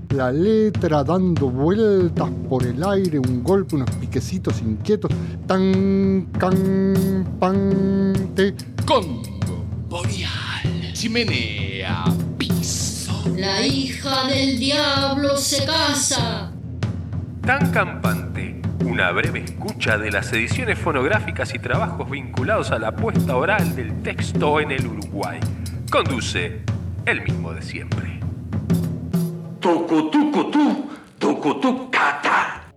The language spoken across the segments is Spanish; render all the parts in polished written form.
la letra dando vueltas por el aire, un golpe, unos piquecitos inquietos, tan, can, pan, te. Congo, boreal, chimenea, piso. La hija del diablo se casa. Tan campante, una breve escucha de las ediciones fonográficas y trabajos vinculados a la puesta oral del texto en el Uruguay. Conduce el mismo de siempre. Tucutucutú, tucutucata.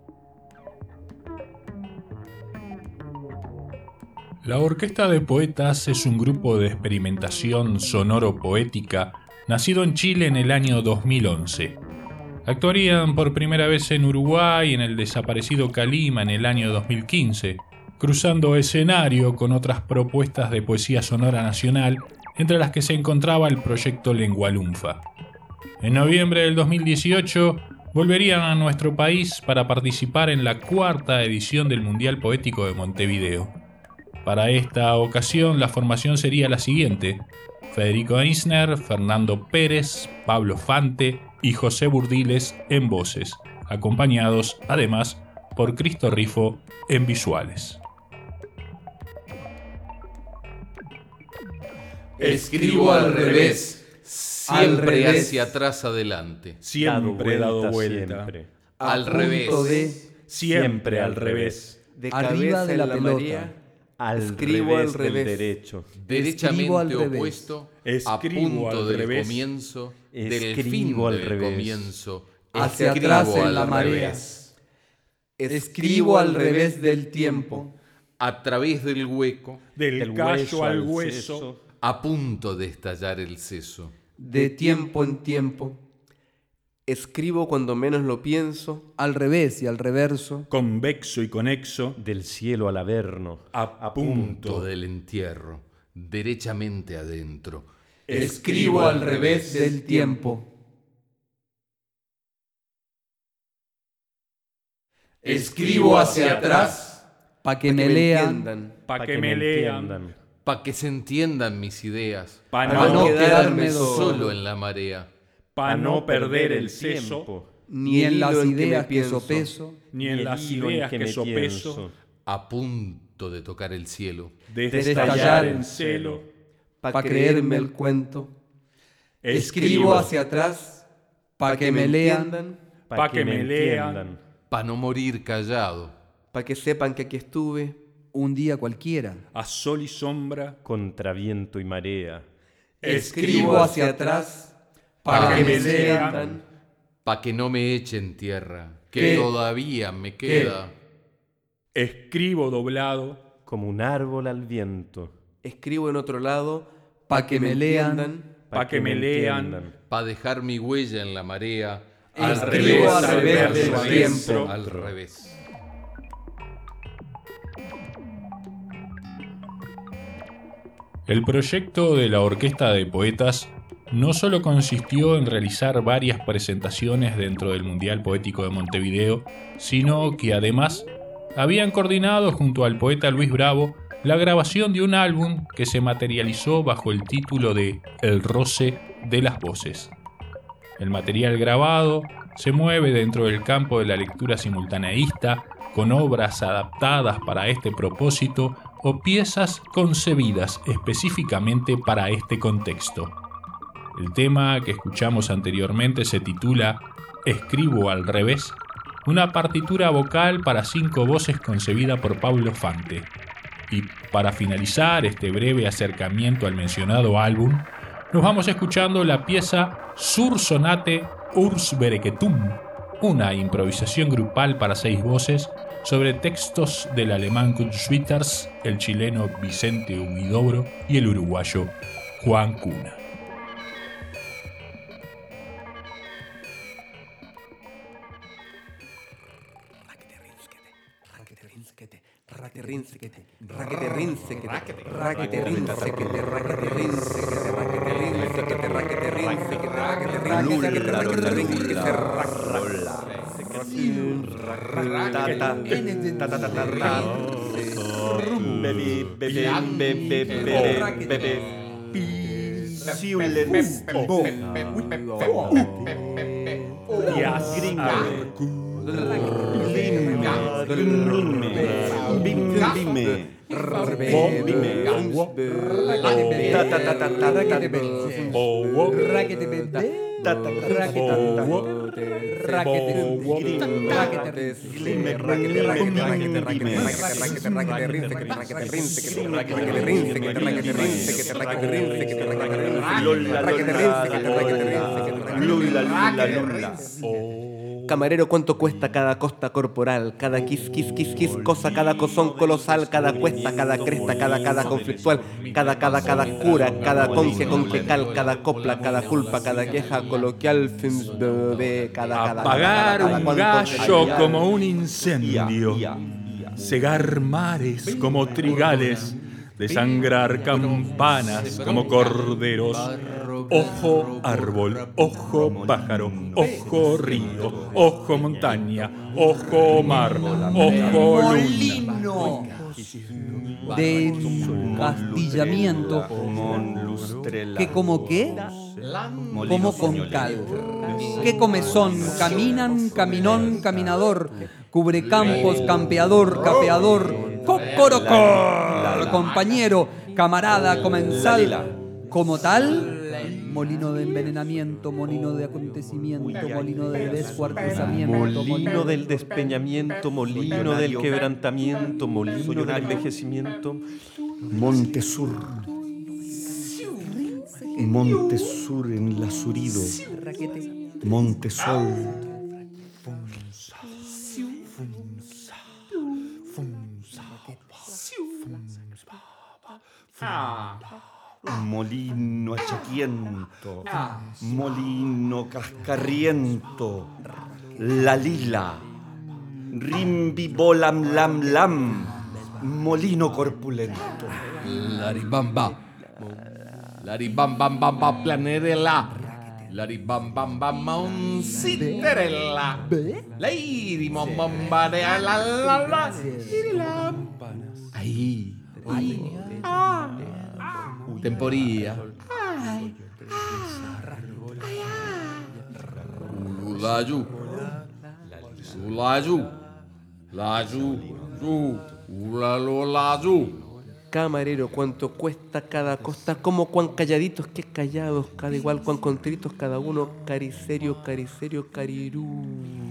La Orquesta de Poetas es un grupo de experimentación sonoro-poética nacido en Chile en el año 2011. Actuarían por primera vez en Uruguay en el desaparecido Calima en el año 2015, cruzando escenario con otras propuestas de poesía sonora nacional, entre las que se encontraba el proyecto Lengualunfa. En noviembre del 2018 volverían a nuestro país para participar en la 4ª edición del Mundial Poético de Montevideo. Para esta ocasión la formación sería la siguiente: Federico Eisner, Fernando Pérez, Pablo Fante y José Burdiles en voces, acompañados además por Cristo Rifo en visuales. Escribo al revés, siempre hacia atrás adelante. Siempre dado vuelta. Al revés, Siempre al revés. De Arriba cabeza de en la la pelota. marea, Al escribo revés al del revés. derecho. derechamente al revés. opuesto, a Escribo punto al del revés. comienzo, del Escribo fin al del revés. comienzo. hacia Escribo atrás en al la marea. revés. Escribo al revés del tiempo, A través del hueco, Del callo al hueso. a punto de estallar el seso. de tiempo en tiempo. Escribo cuando menos lo pienso, Al revés y al reverso. Convexo y conexo. Del cielo al averno. A Punto punto. del entierro, derechamente adentro. escribo al revés del tiempo. Escribo hacia atrás, Pa' que me lean. entiendan, Pa' que me lean. Pa' que se entiendan mis ideas, Pa' para no no, quedarme solo en la marea. pa' no perder el seso. tiempo. Ni en las hilo que me ideas que pienso. sopeso. Ni en las hilo en ideas que que me sopeso. pienso. A punto de tocar el cielo. De estallar estallar en en celo. Pa' creerme el cuento. Escribo Hacia atrás, Pa' que me lean. entiendan, pa' que me lean. entiendan. Pa' no morir callado. pa' que sepan que aquí estuve. Un día cualquiera. A sol y sombra. Contra viento y marea. Escribo hacia atrás, para que me lean. Pa' que no me echen tierra, que ¿Qué? todavía me queda. Escribo doblado. Como un árbol al viento. Escribo en otro lado, Pa' que me lean. entiendan. Pa' que me lean. entiendan. Pa' dejar mi huella en la marea. Escribo al revés del al tiempo. Al revés. El proyecto de la Orquesta de Poetas no solo consistió en realizar varias presentaciones dentro del Mundial Poético de Montevideo, sino que además habían coordinado junto al poeta Luis Bravo la grabación de un álbum que se materializó bajo el título de El roce de las voces. El material grabado se mueve dentro del campo de la lectura simultaneísta, con obras adaptadas para este propósito o piezas concebidas específicamente para este contexto. El tema que escuchamos anteriormente se titula Escribo al revés, una partitura vocal para 5 voces concebida por Pablo Fante. Y para finalizar este breve acercamiento al mencionado álbum, nos vamos escuchando la pieza Sur Sonate Urs Bereketum, una improvisación grupal para 6 voces sobre textos del alemán Kurt Schwitters, el chileno Vicente Huidobro y el uruguayo Juan Cuna. Tias, Camarero, ¿cuánto cuesta cada costa corporal? Cada quis, cosa, cada cosón colosal, cada cuesta, cada cresta, cada conflictual, cada cura, cada conce conquecal, cada copla, cada culpa, cada queja coloquial, cada apagar un gallo como un incendio, cegar mares como trigales, desangrar campanas como corderos. Ojo árbol, ojo pájaro, ojo río, ojo montaña, ojo mar, ojo Molino de encastillamiento. ¿Qué como qué? Como con cal. ¿Qué comezón? Caminan, caminón, caminador. Cubre campos, campeador, capeador. Cocorocó. Compañero, camarada, comensal. Como tal, molino de envenenamiento, molino de acontecimiento, molino de descuartizamiento, Molino del despeñamiento, molino del quebrantamiento, molino del envejecimiento. Montesur. Montesur en Lazurido. Montesol. Molino achaquiento, molino cascarriento, la lila, rimbi bolam lam lam, molino corpulento. Laribamba. Laribambambamba planerella. Laribambambamba un citerella. Lairimombambarea la. Ahí. Temporía. Ululayu. Ululayu. Layu. Ulalolayu. Camarero, ¿cuánto cuesta cada costa? Como cuán calladitos, que callados, cada igual, cuán contritos cada uno, caricerio, carirú.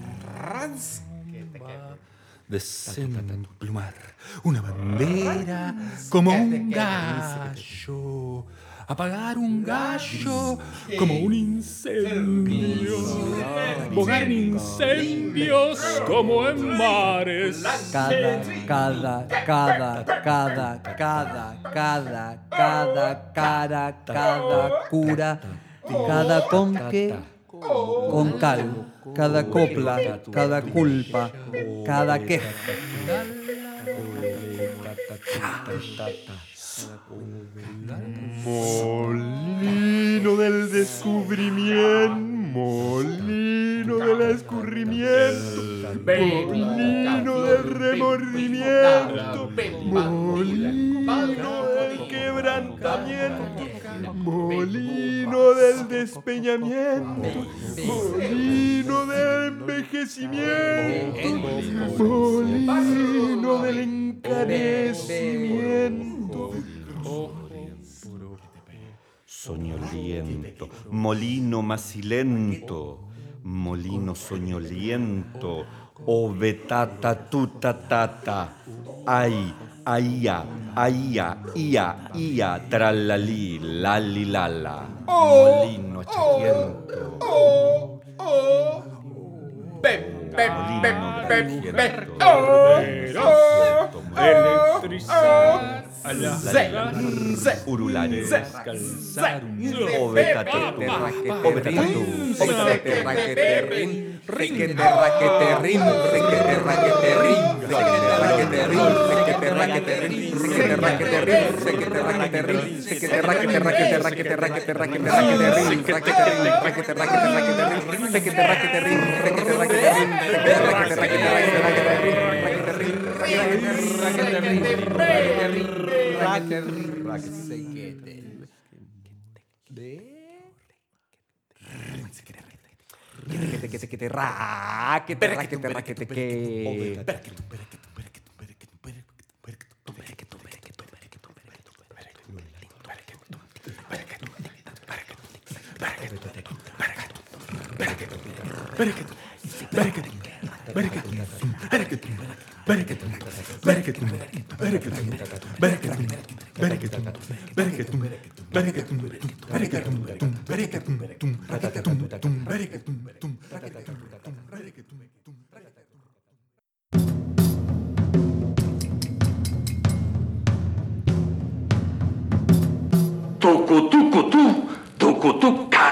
Desemplumar una bandera como un gallo, apagar un gallo como un incendio, bogar incendios como en mares. cada cura, cada conque, con cal, cada copla, cada culpa, cada queja. Molino del descubrimiento, molino del escurrimiento, molino del remordimiento, molino del quebrantamiento, molino del despeñamiento, molino del envejecimiento, molino del encarecimiento. Soñoliento, molino macilento, molino soñoliento, ovetata tutatata, ay, aía, ia, tralalí, lali, lala, molino achaquiento. Electrizar a la Urulari, te ra, que te ra, que te ra, que te que. Tucutucutú, tucutucata.